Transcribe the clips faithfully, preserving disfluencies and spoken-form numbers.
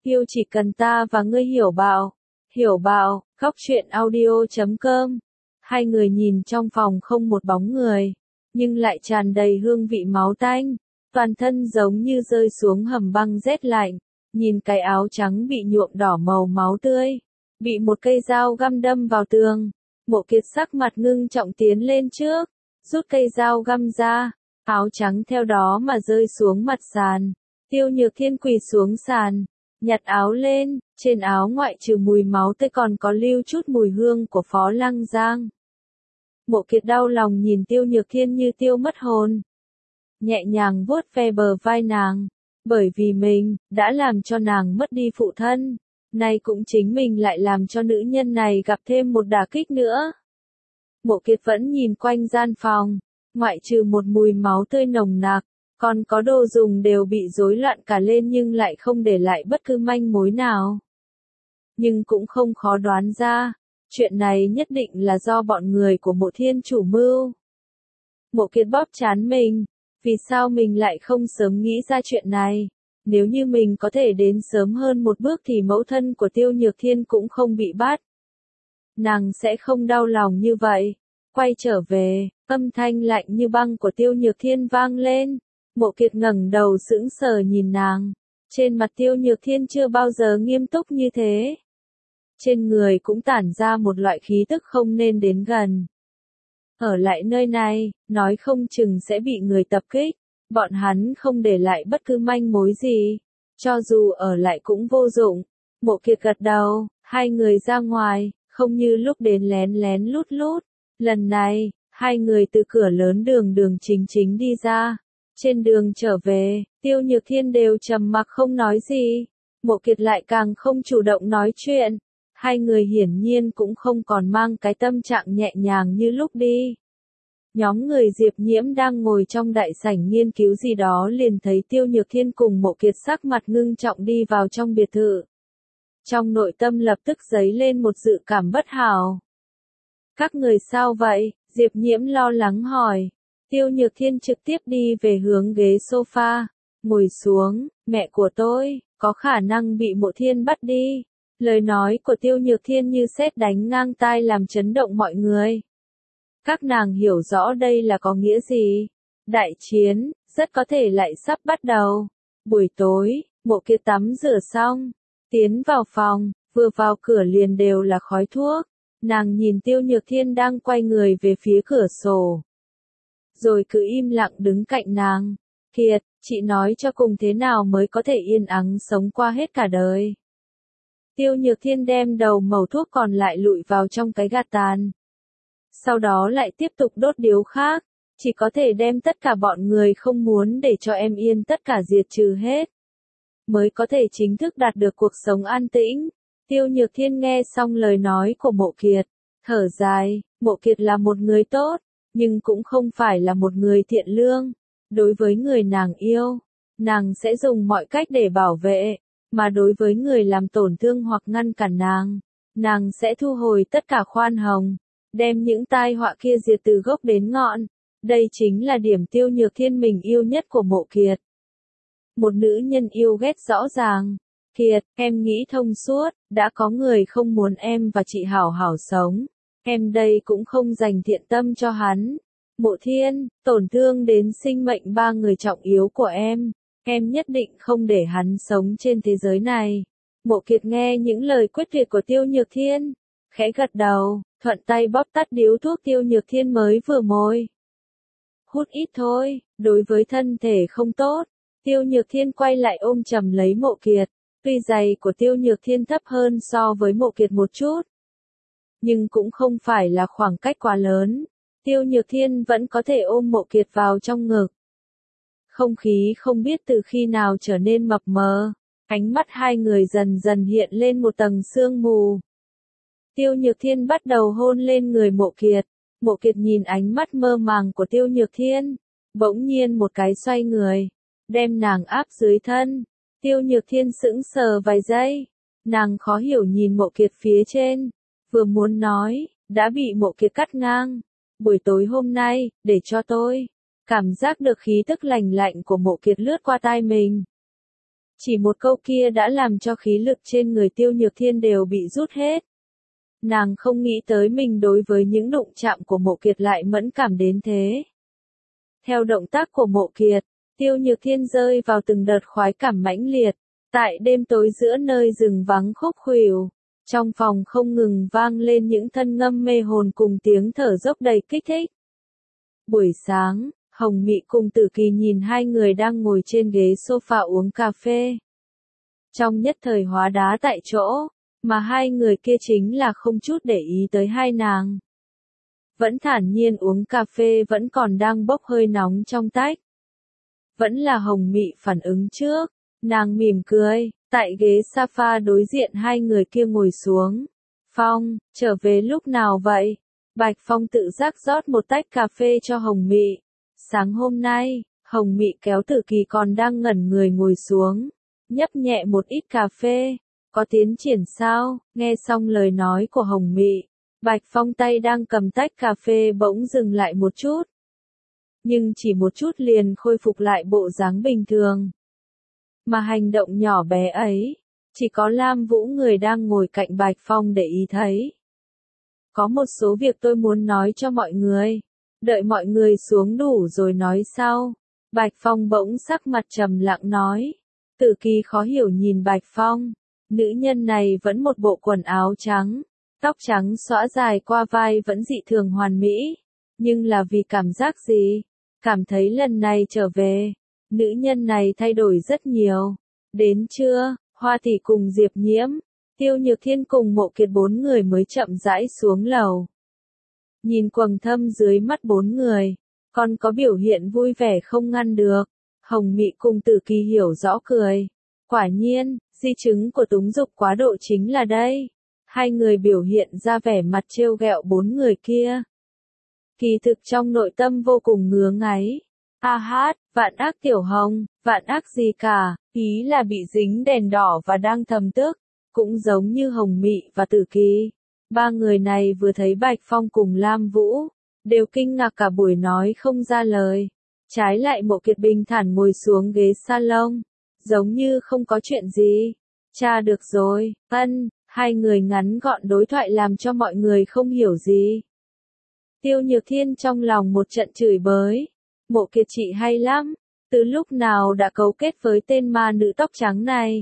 Yêu chỉ cần ta và ngươi hiểu bảo. Hiểu bảo, góc truyện audio chấm com. Hai người nhìn trong phòng không một bóng người, nhưng lại tràn đầy hương vị máu tanh. Toàn thân giống như rơi xuống hầm băng rét lạnh. Nhìn cái áo trắng bị nhuộm đỏ màu máu tươi, bị một cây dao găm đâm vào tường. Mộ Kiệt sắc mặt ngưng trọng tiến lên trước, rút cây dao găm ra, áo trắng theo đó mà rơi xuống mặt sàn. Tiêu Nhược Thiên quỳ xuống sàn, nhặt áo lên, trên áo ngoại trừ mùi máu tươi còn có lưu chút mùi hương của Phó Lăng Giang. Mộ Kiệt đau lòng nhìn Tiêu Nhược Thiên như tiêu mất hồn. Nhẹ nhàng vuốt ve bờ vai nàng, bởi vì mình đã làm cho nàng mất đi phụ thân, nay cũng chính mình lại làm cho nữ nhân này gặp thêm một đả kích nữa. Mộ Kiệt vẫn nhìn quanh gian phòng, ngoại trừ một mùi máu tươi nồng nặc, còn có đồ dùng đều bị rối loạn cả lên nhưng lại không để lại bất cứ manh mối nào. Nhưng cũng không khó đoán ra, chuyện này nhất định là do bọn người của Mộ Thiên chủ mưu. Mộ Kiệt bóp trán mình, vì sao mình lại không sớm nghĩ ra chuyện này? Nếu như mình có thể đến sớm hơn một bước thì mẫu thân của Tiêu Nhược Thiên cũng không bị bắt. Nàng sẽ không đau lòng như vậy. Quay trở về, âm thanh lạnh như băng của Tiêu Nhược Thiên vang lên. Mộ Kiệt ngẩng đầu sững sờ nhìn nàng. Trên mặt Tiêu Nhược Thiên chưa bao giờ nghiêm túc như thế. Trên người cũng tản ra một loại khí tức không nên đến gần. Ở lại nơi này, nói không chừng sẽ bị người tập kích. Bọn hắn không để lại bất cứ manh mối gì. Cho dù ở lại cũng vô dụng. Mộ Kiệt gật đầu, hai người ra ngoài, không như lúc đến lén lén lút lút. Lần này, hai người từ cửa lớn đường đường chính chính đi ra. Trên đường trở về, Tiêu Nhược Thiên đều trầm mặc không nói gì. Mộ Kiệt lại càng không chủ động nói chuyện. Hai người hiển nhiên cũng không còn mang cái tâm trạng nhẹ nhàng như lúc đi. Nhóm người Diệp Nhiễm đang ngồi trong đại sảnh nghiên cứu gì đó liền thấy Tiêu Nhược Thiên cùng Mộ Kiệt sắc mặt ngưng trọng đi vào trong biệt thự. Trong nội tâm lập tức dấy lên một dự cảm bất hảo. Các người sao vậy? Diệp Nhiễm lo lắng hỏi. Tiêu Nhược Thiên trực tiếp đi về hướng ghế sofa, ngồi xuống. Mẹ của tôi, có khả năng bị Mộ Thiên bắt đi. Lời nói của Tiêu Nhược Thiên như sét đánh ngang tai làm chấn động mọi người. Các nàng hiểu rõ đây là có nghĩa gì. Đại chiến, rất có thể lại sắp bắt đầu. Buổi tối, Mộ Kiệt tắm rửa xong, tiến vào phòng, vừa vào cửa liền đều là khói thuốc. Nàng nhìn Tiêu Nhược Thiên đang quay người về phía cửa sổ. Rồi cứ im lặng đứng cạnh nàng. Kiệt, chị nói cho cùng thế nào mới có thể yên ắng sống qua hết cả đời. Tiêu Nhược Thiên đem đầu mẩu thuốc còn lại lụi vào trong cái gạt tàn. Sau đó lại tiếp tục đốt điếu khác. Chỉ có thể đem tất cả bọn người không muốn để cho em yên tất cả diệt trừ hết. Mới có thể chính thức đạt được cuộc sống an tĩnh. Tiêu Nhược Thiên nghe xong lời nói của Mộ Kiệt. Thở dài, Mộ Kiệt là một người tốt, nhưng cũng không phải là một người thiện lương. Đối với người nàng yêu, nàng sẽ dùng mọi cách để bảo vệ. Mà đối với người làm tổn thương hoặc ngăn cản nàng, nàng sẽ thu hồi tất cả khoan hồng. Đem những tai họa kia diệt từ gốc đến ngọn. Đây chính là điểm Tiêu Nhược Thiên mình yêu nhất của Mộ Kiệt. Một nữ nhân yêu ghét rõ ràng. Kiệt, em nghĩ thông suốt, đã có người không muốn em và chị hảo hảo sống. Em đây cũng không dành thiện tâm cho hắn. Mộ Thiên, tổn thương đến sinh mệnh ba người trọng yếu của em. Em nhất định không để hắn sống trên thế giới này. Mộ Kiệt nghe những lời quyết tuyệt của Tiêu Nhược Thiên, khẽ gật đầu, thuận tay bóp tắt điếu thuốc Tiêu Nhược Thiên mới vừa môi. Hút ít thôi, đối với thân thể không tốt. Tiêu Nhược Thiên quay lại ôm chầm lấy Mộ Kiệt. Tuy giày của Tiêu Nhược Thiên thấp hơn so với Mộ Kiệt một chút, nhưng cũng không phải là khoảng cách quá lớn. Tiêu Nhược Thiên vẫn có thể ôm Mộ Kiệt vào trong ngực. Không khí không biết từ khi nào trở nên mập mờ. Ánh mắt hai người dần dần hiện lên một tầng sương mù. Tiêu Nhược Thiên bắt đầu hôn lên người Mộ Kiệt. Mộ Kiệt nhìn ánh mắt mơ màng của Tiêu Nhược Thiên. Bỗng nhiên một cái xoay người. Đem nàng áp dưới thân. Tiêu Nhược Thiên sững sờ vài giây. Nàng khó hiểu nhìn Mộ Kiệt phía trên. Vừa muốn nói, đã bị Mộ Kiệt cắt ngang. Buổi tối hôm nay, để cho tôi cảm giác được khí tức lành lạnh của Mộ Kiệt lướt qua tai mình. Chỉ một câu kia đã làm cho khí lực trên người Tiêu Nhược Thiên đều bị rút hết. Nàng không nghĩ tới mình đối với những đụng chạm của Mộ Kiệt lại mẫn cảm đến thế. Theo động tác của Mộ Kiệt, Tiêu Nhược Thiên rơi vào từng đợt khoái cảm mãnh liệt. Tại đêm tối giữa nơi rừng vắng khúc khuỷu, trong phòng không ngừng vang lên những thân ngâm mê hồn cùng tiếng thở dốc đầy kích thích. Buổi sáng, Hồng Mị cùng Tử Kỳ nhìn hai người đang ngồi trên ghế sofa uống cà phê. Trong nhất thời hóa đá tại chỗ, mà hai người kia chính là không chút để ý tới hai nàng. Vẫn thản nhiên uống cà phê vẫn còn đang bốc hơi nóng trong tách. Vẫn là Hồng Mị phản ứng trước, nàng mỉm cười, tại ghế sofa đối diện hai người kia ngồi xuống. Phong, trở về lúc nào vậy? Bạch Phong tự giác rót một tách cà phê cho Hồng Mị. Sáng hôm nay, Hồng Mị kéo Tử Kỳ còn đang ngẩn người ngồi xuống, nhấp nhẹ một ít cà phê. Có tiến triển sao? Nghe xong lời nói của Hồng Mị, Bạch Phong tay đang cầm tách cà phê bỗng dừng lại một chút. Nhưng chỉ một chút liền khôi phục lại bộ dáng bình thường. Mà hành động nhỏ bé ấy, chỉ có Lam Vũ người đang ngồi cạnh Bạch Phong để ý thấy. Có một số việc tôi muốn nói cho mọi người. Đợi mọi người xuống đủ rồi nói sau. Bạch Phong bỗng sắc mặt trầm lặng nói. Tử Kỳ khó hiểu nhìn Bạch Phong. Nữ nhân này vẫn một bộ quần áo trắng, tóc trắng xõa dài qua vai vẫn dị thường hoàn mỹ. Nhưng là vì cảm giác gì? Cảm thấy lần này trở về, nữ nhân này thay đổi rất nhiều. Đến trưa, Hoa Tỷ cùng Diệp Nhiễm, Tiêu Nhược Thiên cùng Mộ Kiệt bốn người mới chậm rãi xuống lầu. Nhìn quầng thâm dưới mắt bốn người, còn có biểu hiện vui vẻ không ngăn được. Hồng Mị cùng Tử Kỳ hiểu rõ cười. Quả nhiên, di chứng của túng dục quá độ chính là đây. Hai người biểu hiện ra vẻ mặt trêu ghẹo bốn người kia. Kỳ thực trong nội tâm vô cùng ngứa ngáy. A hát, vạn ác tiểu hồng, vạn ác gì cả, ý là bị dính đèn đỏ và đang thầm tức. Cũng giống như Hồng Mị và Tử Kỳ. Ba người này vừa thấy Bạch Phong cùng Lam Vũ, đều kinh ngạc cả buổi nói không ra lời. Trái lại Mộ Kiệt bình thản ngồi xuống ghế salon, giống như không có chuyện gì. Cha được rồi, ân, hai người ngắn gọn đối thoại làm cho mọi người không hiểu gì. Tiêu Nhược Thiên trong lòng một trận chửi bới. Mộ Kiệt chị hay lắm, từ lúc nào đã cấu kết với tên ma nữ tóc trắng này.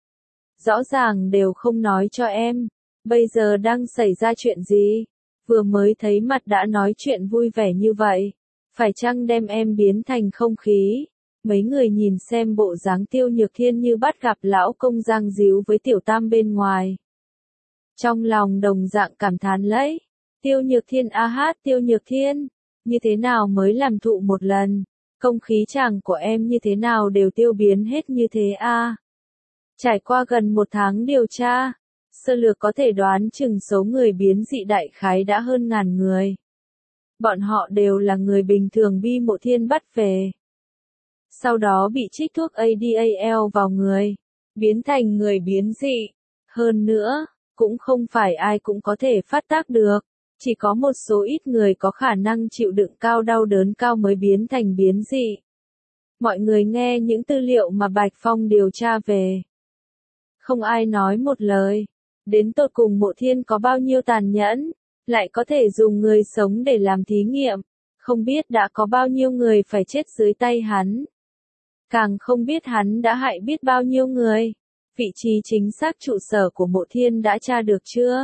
Rõ ràng đều không nói cho em, bây giờ đang xảy ra chuyện gì? Vừa mới thấy mặt đã nói chuyện vui vẻ như vậy, phải chăng đem em biến thành không khí? Mấy người nhìn xem bộ dáng Tiêu Nhược Thiên như bắt gặp lão công giang díu với tiểu tam bên ngoài. Trong lòng đồng dạng cảm thán lấy. Tiêu Nhược Thiên a hát Tiêu Nhược Thiên, như thế nào mới làm thụ một lần? Không khí chàng của em như thế nào đều tiêu biến hết như thế a? À? Trải qua gần một tháng điều tra, sơ lược có thể đoán chừng số người biến dị đại khái đã hơn ngàn người. Bọn họ đều là người bình thường Bi Mộ Thiên bắt về. Sau đó bị trích thuốc a đê a lờ vào người, biến thành người biến dị. Hơn nữa, cũng không phải ai cũng có thể phát tác được, chỉ có một số ít người có khả năng chịu đựng cao đau đớn cao mới biến thành biến dị. Mọi người nghe những tư liệu mà Bạch Phong điều tra về. Không ai nói một lời. Đến tột cùng Mộ Thiên có bao nhiêu tàn nhẫn, lại có thể dùng người sống để làm thí nghiệm. Không biết đã có bao nhiêu người phải chết dưới tay hắn. Càng không biết hắn đã hại biết bao nhiêu người. Vị trí chính xác trụ sở của Mộ Thiên đã tra được chưa?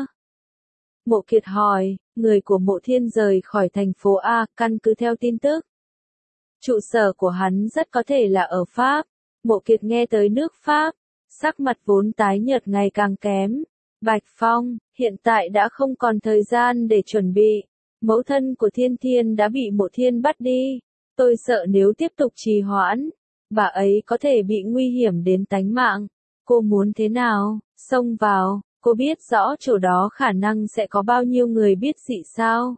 Mộ Kiệt hỏi, người của Mộ Thiên rời khỏi thành phố A, căn cứ theo tin tức. Trụ sở của hắn rất có thể là ở Pháp. Mộ Kiệt nghe tới nước Pháp, sắc mặt vốn tái nhợt ngày càng kém. Bạch Phong, hiện tại đã không còn thời gian để chuẩn bị. Mẫu thân của Thiên Thiên đã bị Mộ Thiên bắt đi. Tôi sợ nếu tiếp tục trì hoãn, bà ấy có thể bị nguy hiểm đến tánh mạng. Cô muốn thế nào? Xông vào, cô biết rõ chỗ đó khả năng sẽ có bao nhiêu người biết dị sao?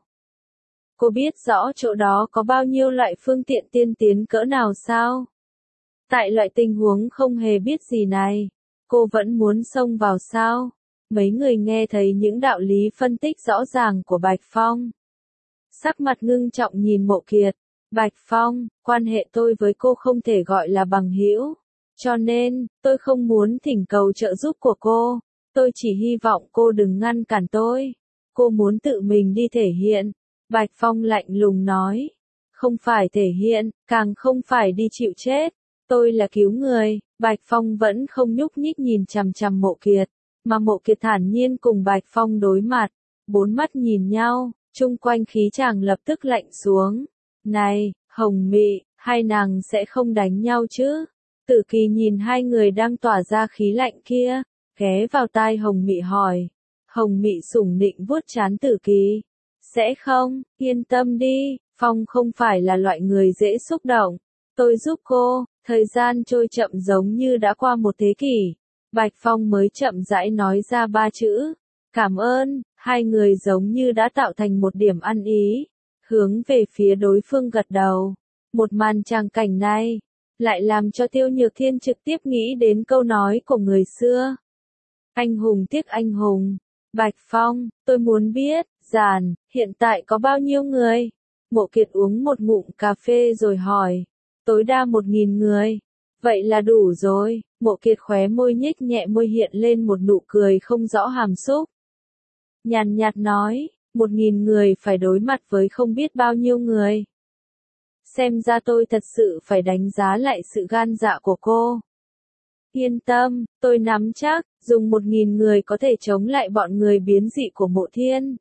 Cô biết rõ chỗ đó có bao nhiêu loại phương tiện tiên tiến cỡ nào sao? Tại loại tình huống không hề biết gì này, cô vẫn muốn xông vào sao? Mấy người nghe thấy những đạo lý phân tích rõ ràng của Bạch Phong. Sắc mặt ngưng trọng nhìn Mộ Kiệt. Bạch Phong, quan hệ tôi với cô không thể gọi là bằng hữu. Cho nên, tôi không muốn thỉnh cầu trợ giúp của cô. Tôi chỉ hy vọng cô đừng ngăn cản tôi. Cô muốn tự mình đi thể hiện. Bạch Phong lạnh lùng nói. Không phải thể hiện, càng không phải đi chịu chết. Tôi là cứu người. Bạch Phong vẫn không nhúc nhích nhìn chằm chằm Mộ Kiệt. Mà Mộ Kiệt thản nhiên cùng Bạch Phong đối mặt. Bốn mắt nhìn nhau, chung quanh khí chàng lập tức lạnh xuống. Này, Hồng Mị, hai nàng sẽ không đánh nhau chứ? Tử Kỳ nhìn hai người đang tỏa ra khí lạnh kia, ghé vào tai Hồng Mị hỏi. Hồng Mị sủng nịnh vuốt trán Tử Kỳ. Sẽ không, yên tâm đi, Phong không phải là loại người dễ xúc động. Tôi giúp cô, thời gian trôi chậm giống như đã qua một thế kỷ. Bạch Phong mới chậm rãi nói ra ba chữ. Cảm ơn, hai người giống như đã tạo thành một điểm ăn ý. Hướng về phía đối phương gật đầu. Một màn tràng cảnh này, lại làm cho Tiêu Nhược Thiên trực tiếp nghĩ đến câu nói của người xưa. Anh hùng tiếc anh hùng. Bạch Phong, tôi muốn biết, giàn, hiện tại có bao nhiêu người? Mộ Kiệt uống một ngụm cà phê rồi hỏi. Tối đa một nghìn người. Vậy là đủ rồi. Mộ Kiệt khóe môi nhếch nhẹ môi hiện lên một nụ cười không rõ hàm xúc. Nhàn nhạt nói, một nghìn người phải đối mặt với không biết bao nhiêu người. Xem ra tôi thật sự phải đánh giá lại sự gan dạ của cô. Yên tâm, tôi nắm chắc, dùng một nghìn người có thể chống lại bọn người biến dị của Mộ Thiên.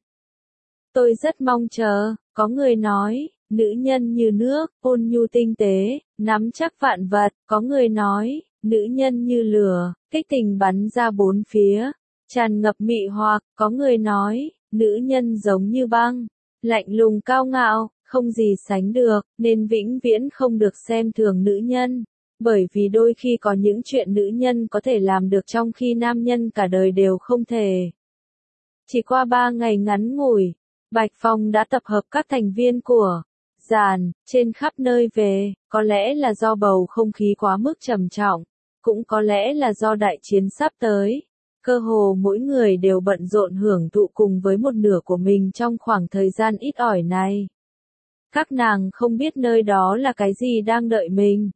Tôi rất mong chờ, có người nói, nữ nhân như nước, ôn nhu tinh tế, nắm chắc vạn vật, có người nói, nữ nhân như lửa, kích tình bắn ra bốn phía, tràn ngập mị hoặc, có người nói, nữ nhân giống như băng, lạnh lùng cao ngạo, không gì sánh được, nên vĩnh viễn không được xem thường nữ nhân. Bởi vì đôi khi có những chuyện nữ nhân có thể làm được trong khi nam nhân cả đời đều không thể. Chỉ qua ba ngày ngắn ngủi, Bạch Phong đã tập hợp các thành viên của giàn trên khắp nơi về, có lẽ là do bầu không khí quá mức trầm trọng, cũng có lẽ là do đại chiến sắp tới. Cơ hồ mỗi người đều bận rộn hưởng thụ cùng với một nửa của mình trong khoảng thời gian ít ỏi này. Các nàng không biết nơi đó là cái gì đang đợi mình.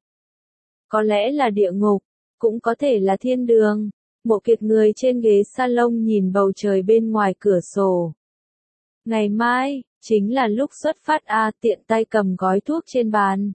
Có lẽ là địa ngục, cũng có thể là thiên đường. Mộ Kiệt người trên ghế salon nhìn bầu trời bên ngoài cửa sổ. Ngày mai, chính là lúc xuất phát a, tiện tay cầm gói thuốc trên bàn.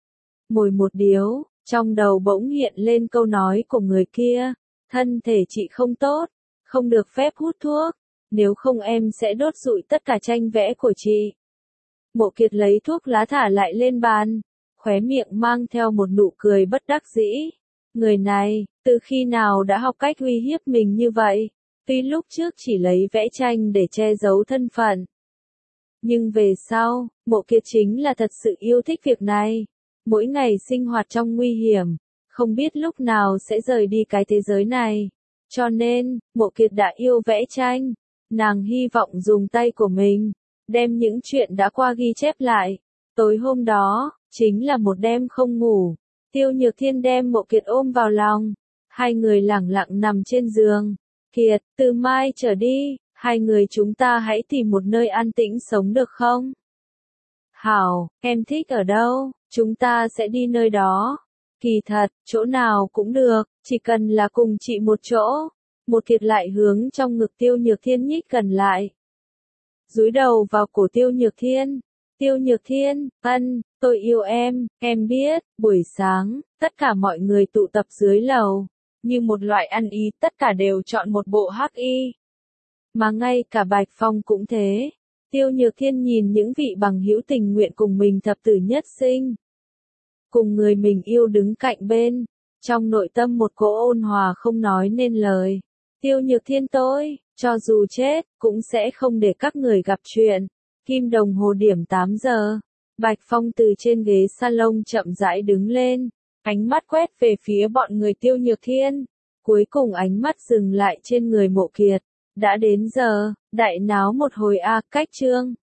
Mồi một điếu, trong đầu bỗng hiện lên câu nói của người kia. Thân thể chị không tốt, không được phép hút thuốc, nếu không em sẽ đốt rụi tất cả tranh vẽ của chị. Mộ Kiệt lấy thuốc lá thả lại lên bàn, khóe miệng mang theo một nụ cười bất đắc dĩ. Người này, từ khi nào đã học cách uy hiếp mình như vậy? Tuy lúc trước chỉ lấy vẽ tranh để che giấu thân phận. Nhưng về sau, Mộ Kiệt chính là thật sự yêu thích việc này. Mỗi ngày sinh hoạt trong nguy hiểm, không biết lúc nào sẽ rời đi cái thế giới này. Cho nên, Mộ Kiệt đã yêu vẽ tranh. Nàng hy vọng dùng tay của mình, đem những chuyện đã qua ghi chép lại. Tối hôm đó, chính là một đêm không ngủ. Tiêu Nhược Thiên đem Mộ Kiệt ôm vào lòng. Hai người lẳng lặng nằm trên giường. Kiệt, từ mai trở đi, hai người chúng ta hãy tìm một nơi an tĩnh sống được không? Hảo, em thích ở đâu, chúng ta sẽ đi nơi đó. Kỳ thật, chỗ nào cũng được, chỉ cần là cùng chị một chỗ. Một Kiệt lại hướng trong ngực Tiêu Nhược Thiên nhích gần lại. Dúi đầu vào cổ Tiêu Nhược Thiên. Tiêu Nhược Thiên, ân, tôi yêu em, em biết, buổi sáng, tất cả mọi người tụ tập dưới lầu. Như một loại ăn ý tất cả đều chọn một bộ hắc y. Mà ngay cả Bạch Phong cũng thế. Tiêu Nhược Thiên nhìn những vị bằng hữu tình nguyện cùng mình thập tử nhất sinh. Cùng người mình yêu đứng cạnh bên. Trong nội tâm một cỗ ôn hòa không nói nên lời. Tiêu Nhược Thiên tôi, cho dù chết, cũng sẽ không để các người gặp chuyện. Kim đồng hồ điểm tám giờ. Bạch Phong từ trên ghế salon chậm rãi đứng lên. Ánh mắt quét về phía bọn người Tiêu Nhược Thiên. Cuối cùng ánh mắt dừng lại trên người Mộ Kiệt. Đã đến giờ, đại náo một hồi a, cách chương.